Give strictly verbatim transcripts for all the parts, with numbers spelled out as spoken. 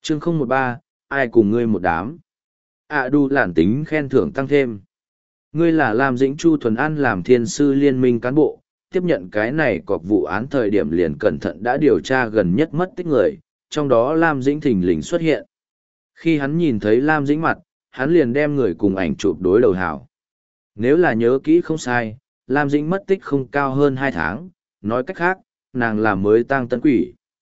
chương không một ba, ai cùng ngươi một đám. À đu lản tính khen thưởng tăng thêm. Ngươi là Lam Dĩnh Chu Thuần An làm thiên sư liên minh cán bộ, tiếp nhận cái này cọc vụ án thời điểm liền cẩn thận đã điều tra gần nhất mất tích người, trong đó Lam Dĩnh thình lình xuất hiện. Khi hắn nhìn thấy Lam Dĩnh mặt, hắn liền đem người cùng ảnh chụp đối đầu hảo. Nếu là nhớ kỹ không sai, Lam Dĩnh mất tích không cao hơn hai tháng, nói cách khác, nàng là mới tang tân quỷ.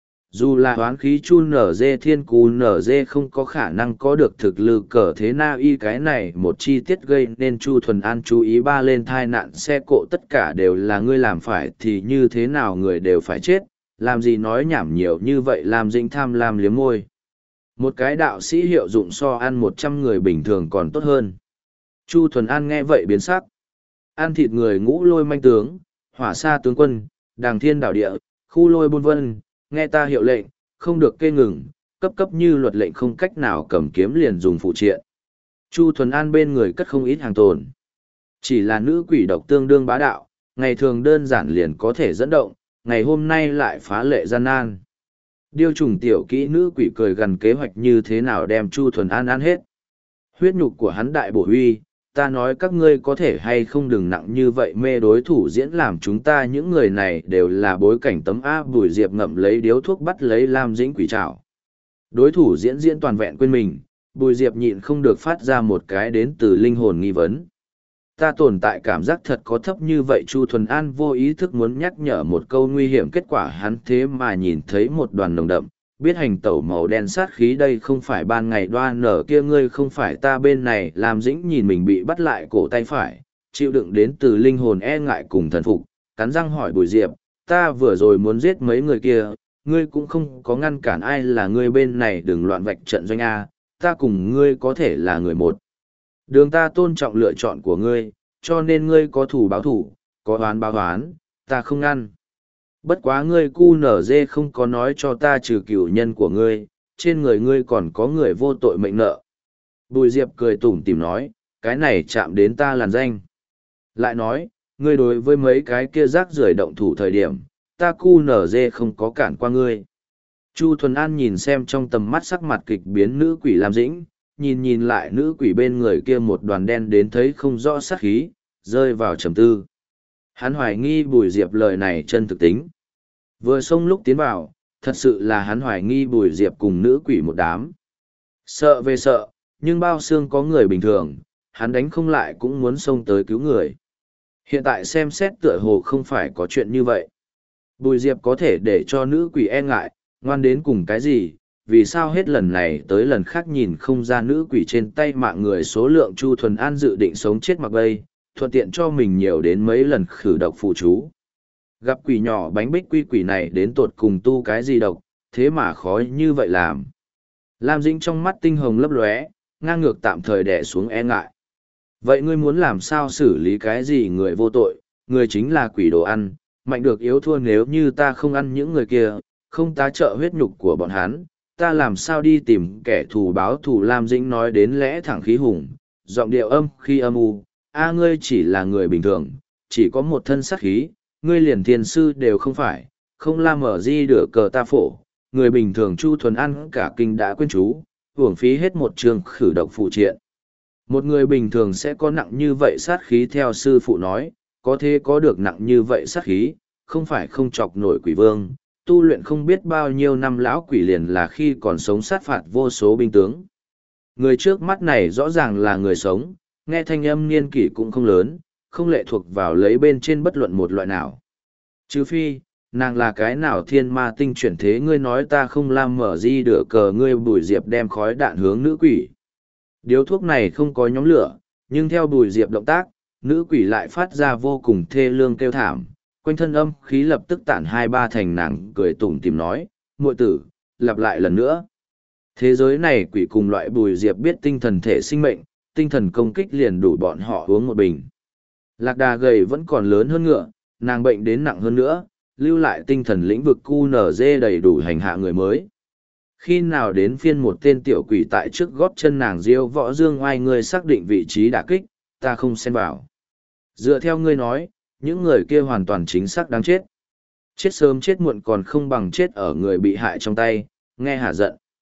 Dù là hoán khí chu nở dê thiên cú nở dê không có khả năng có được thực lực cỡ thế na y cái này một chi tiết gây nên Chu Thuần An chú ý ba lên thai nạn xe cộ tất cả đều là ngươi làm phải thì như thế nào người đều phải chết, làm gì nói nhảm nhiều như vậy làm dĩnh tham lam liếm môi. Một cái đạo sĩ hiệu dụng so ăn một trăm người bình thường còn tốt hơn. Chu Thuần An nghe vậy biến sắc. Ăn thịt người ngũ lôi manh tướng, hỏa sa tướng quân, đàng thiên đảo địa, khu lôi buôn vân, nghe ta hiệu lệnh, không được kê ngừng, cấp cấp như luật lệnh không cách nào cầm kiếm liền dùng phụ triện. Chu Thuần An bên người cất không ít hàng tồn. Chỉ là nữ quỷ độc tương đương bá đạo, ngày thường đơn giản liền có thể dẫn động, ngày hôm nay lại phá lệ gian nan. Điêu trùng tiểu kỹ nữ quỷ cười gần kế hoạch như thế nào đem Chu Thuần An ăn hết. Huyết nhục của hắn đại bổ huy, ta nói các ngươi có thể hay không đừng nặng như vậy mê đối thủ diễn làm chúng ta những người này đều là bối cảnh tấm A Bùi Diệp ngậm lấy điếu thuốc bắt lấy Lam Dĩnh quỷ trảo. Đối thủ diễn diễn toàn vẹn quên mình, Bùi Diệp nhịn không được phát ra một cái đến từ linh hồn nghi vấn. Ta tồn tại cảm giác thật có thấp như vậy Chu Thuần An vô ý thức muốn nhắc nhở một câu nguy hiểm kết quả hắn thế mà nhìn thấy một đoàn nồng đậm, biết hành tẩu màu đen sát khí đây không phải ban ngày đoa nở kia ngươi không phải ta bên này làm dĩnh nhìn mình bị bắt lại cổ tay phải, chịu đựng đến từ linh hồn e ngại cùng thần phục, cắn răng hỏi Bùi Diệp, ta vừa rồi muốn giết mấy người kia, ngươi cũng không có ngăn cản ai là ngươi bên này đừng loạn vạch trận doanh A, ta cùng ngươi có thể là người một. Đường ta tôn trọng lựa chọn của ngươi, cho nên ngươi có thủ báo thủ, có oán báo oán, ta không ngăn. Bất quá ngươi cu nở dê không có nói cho ta trừ cửu nhân của ngươi, trên người ngươi còn có người vô tội mệnh nợ. Bùi Diệp cười tủm tỉm nói, cái này chạm đến ta làn danh. Lại nói, ngươi đối với mấy cái kia rác rưởi động thủ thời điểm, ta cu nở dê không có cản qua ngươi. Chu Thuần An nhìn xem trong tầm mắt sắc mặt kịch biến nữ quỷ Lam Dĩnh, nhìn nhìn lại nữ quỷ bên người kia một đoàn đen đến thấy không rõ sát khí, rơi vào trầm tư. Hắn hoài nghi Bùi Diệp lời này chân thực tính. Vừa xông lúc tiến vào, thật sự là hắn hoài nghi Bùi Diệp cùng nữ quỷ một đám. Sợ về sợ, nhưng bao xương có người bình thường, hắn đánh không lại cũng muốn xông tới cứu người. Hiện tại xem xét tựa hồ không phải có chuyện như vậy. Bùi Diệp có thể để cho nữ quỷ e ngại, ngoan đến cùng cái gì, vì sao hết lần này tới lần khác nhìn không ra nữ quỷ trên tay mạng người số lượng Chu Thuần An dự định sống chết mặc bây, thuận tiện cho mình nhiều đến mấy lần khử độc phụ chú. Gặp quỷ nhỏ bánh bích quy quỷ này đến tột cùng tu cái gì độc, thế mà khó như vậy làm. Lam Dĩnh trong mắt tinh hồng lấp lóe, ngang ngược tạm thời đè xuống e ngại. Vậy ngươi muốn làm sao xử lý cái gì người vô tội, người chính là quỷ đồ ăn, mạnh được yếu thua nếu như ta không ăn những người kia, không tá trợ huyết nhục của bọn hắn, ta làm sao đi tìm kẻ thù báo thù Lam Dĩnh nói đến lẽ thẳng khí hùng, giọng điệu âm khi âm u, a ngươi chỉ là người bình thường, chỉ có một thân sát khí, ngươi liền thiên sư đều không phải, không la mở di đửa cờ ta phổ, người bình thường Chu Thuần An cả kinh đã quên chú, hưởng phí hết một trường khử độc phụ triện. Một người bình thường sẽ có nặng như vậy sát khí theo sư phụ nói, có thế có được nặng như vậy sát khí, không phải không chọc nổi quỷ vương, tu luyện không biết bao nhiêu năm lão quỷ liền là khi còn sống sát phạt vô số binh tướng. Người trước mắt này rõ ràng là người sống, nghe thanh âm niên kỷ cũng không lớn, không lệ thuộc vào lấy bên trên bất luận một loại nào. Trừ phi, nàng là cái nào thiên ma tinh chuyển thế ngươi nói ta không làm mở di đửa cờ ngươi Bùi Diệp đem khói đạn hướng nữ quỷ. Điếu thuốc này không có nhóm lửa, nhưng theo Bùi Diệp động tác, nữ quỷ lại phát ra vô cùng thê lương kêu thảm, quanh thân âm khí lập tức tản hai ba thành nàng cười tủm tìm nói, muội tử, lặp lại lần nữa. Thế giới này quỷ cùng loại Bùi Diệp biết tinh thần thể sinh mệnh, tinh thần công kích liền đủ bọn họ uống một bình. Lạc đà gầy vẫn còn lớn hơn ngựa, nàng bệnh đến nặng hơn nữa, lưu lại tinh thần lĩnh vực cu nở dê đầy đủ hành hạ người mới. Khi nào đến phiên một tên tiểu quỷ tại trước gót chân nàng diêu võ dương oai ngươi xác định vị trí đả kích, ta không xen vào. Dựa theo ngươi nói, những người kia hoàn toàn chính xác đáng chết. Chết sớm chết muộn còn không bằng chết ở người bị hại trong tay, nghe hả giận.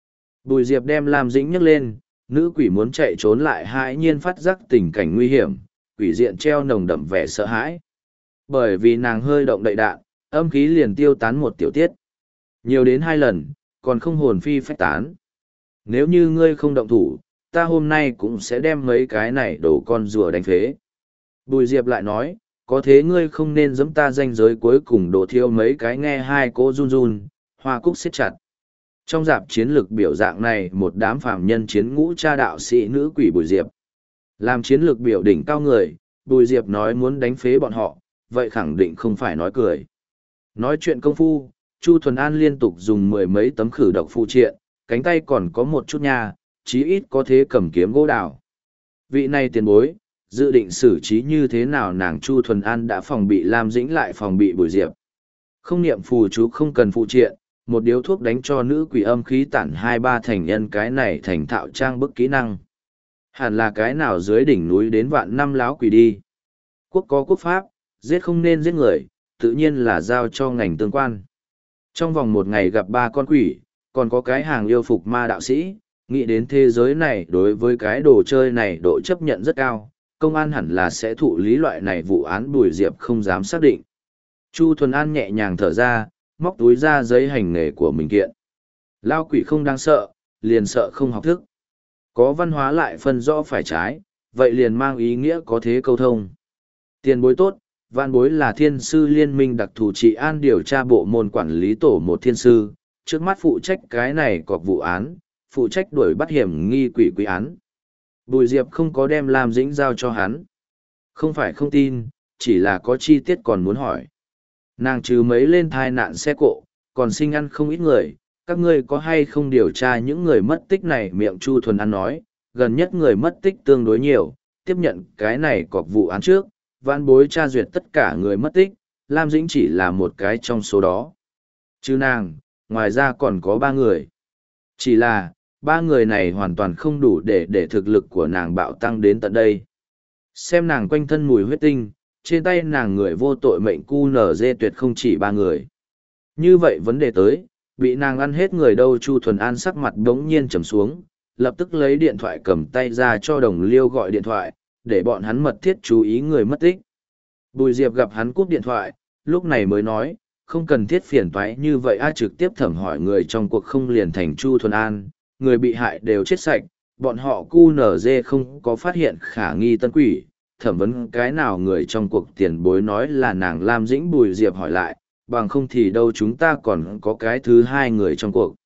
Bùi Diệp đem Lam Dĩnh nhấc lên, nữ quỷ muốn chạy trốn lại hãi nhiên phát giác tình cảnh nguy hiểm, quỷ diện treo nồng đậm vẻ sợ hãi. Bởi vì nàng hơi động đậy đạn, âm khí liền tiêu tán một tiểu tiết. Nhiều đến hai lần, còn không hồn phi phách tán. Nếu như ngươi không động thủ, ta hôm nay cũng sẽ đem mấy cái này đổ con rùa đánh phế. Bùi Diệp lại nói, có thế ngươi không nên giẫm ta danh giới cuối cùng đổ thiêu mấy cái nghe hai cô run run, hoa cúc siết chặt. Trong dạp chiến lược biểu dạng này một đám phàm nhân chiến ngũ cha đạo sĩ nữ quỷ Bùi Diệp. Làm chiến lược biểu đỉnh cao người, Bùi Diệp nói muốn đánh phế bọn họ, vậy khẳng định không phải nói cười. Nói chuyện công phu, Chu Thuần An liên tục dùng mười mấy tấm khử độc phụ triện, cánh tay còn có một chút nha, chí ít có thế cầm kiếm gỗ đào. Vị này tiền bối, dự định xử trí như thế nào nàng Chu Thuần An đã phòng bị Lam Dĩnh lại phòng bị Bùi Diệp. Không niệm phù chú không cần phụ triện, một điếu thuốc đánh cho nữ quỷ âm khí tản hai ba thành nhân cái này thành thạo trang bức kỹ năng. Hẳn là cái nào dưới đỉnh núi đến vạn năm láo quỷ đi. Quốc có quốc pháp, giết không nên giết người, tự nhiên là giao cho ngành tương quan. Trong vòng một ngày gặp ba con quỷ, còn có cái hàng yêu phục ma đạo sĩ, nghĩ đến thế giới này đối với cái đồ chơi này độ chấp nhận rất cao, công an hẳn là sẽ thụ lý loại này vụ án Bùi Diệp không dám xác định. Chu Thuần An nhẹ nhàng thở ra, móc túi ra giấy hành nghề của mình kiện. Lao quỷ không đáng sợ, liền sợ không học thức. Có văn hóa lại phân rõ phải trái, vậy liền mang ý nghĩa có thế câu thông. Tiền bối tốt, vạn bối là thiên sư liên minh đặc thù trị an điều tra bộ môn quản lý tổ một thiên sư, trước mắt phụ trách cái này cọc vụ án, phụ trách đuổi bắt hiểm nghi quỷ quý án. Bùi Diệp không có đem Lam Dĩnh giao cho hắn. Không phải không tin, chỉ là có chi tiết còn muốn hỏi. Nàng trừ mấy lên thai nạn xe cộ, còn sinh ăn không ít người, các ngươi có hay không điều tra những người mất tích này? Miệng Chu Thuần An nói, gần nhất người mất tích tương đối nhiều, tiếp nhận cái này cọc vụ án trước, vãn bối tra duyệt tất cả người mất tích, Lam Dĩnh chỉ là một cái trong số đó. Chứ nàng, ngoài ra còn có ba người. Chỉ là, ba người này hoàn toàn không đủ để để thực lực của nàng bạo tăng đến tận đây. Xem nàng quanh thân mùi huyết tinh, trên tay nàng người vô tội mệnh cu nở dê tuyệt không chỉ ba người. Như vậy vấn đề tới, bị nàng ăn hết người đâu? Chu Thuần An sắc mặt đống nhiên trầm xuống, lập tức lấy điện thoại cầm tay ra cho đồng liêu gọi điện thoại, để bọn hắn mật thiết chú ý người mất tích. Bùi Diệp gặp hắn cúp điện thoại, lúc này mới nói, không cần thiết phiền toái như vậy a, trực tiếp thẩm hỏi người trong cuộc không liền thành Chu Thuần An, người bị hại đều chết sạch, bọn họ cu nở dê không có phát hiện khả nghi tân quỷ, thẩm vấn cái nào người trong cuộc? Tiền bối nói là nàng Lam Dĩnh. Bùi Diệp hỏi lại, bằng không thì đâu chúng ta còn có cái thứ hai người trong cuộc.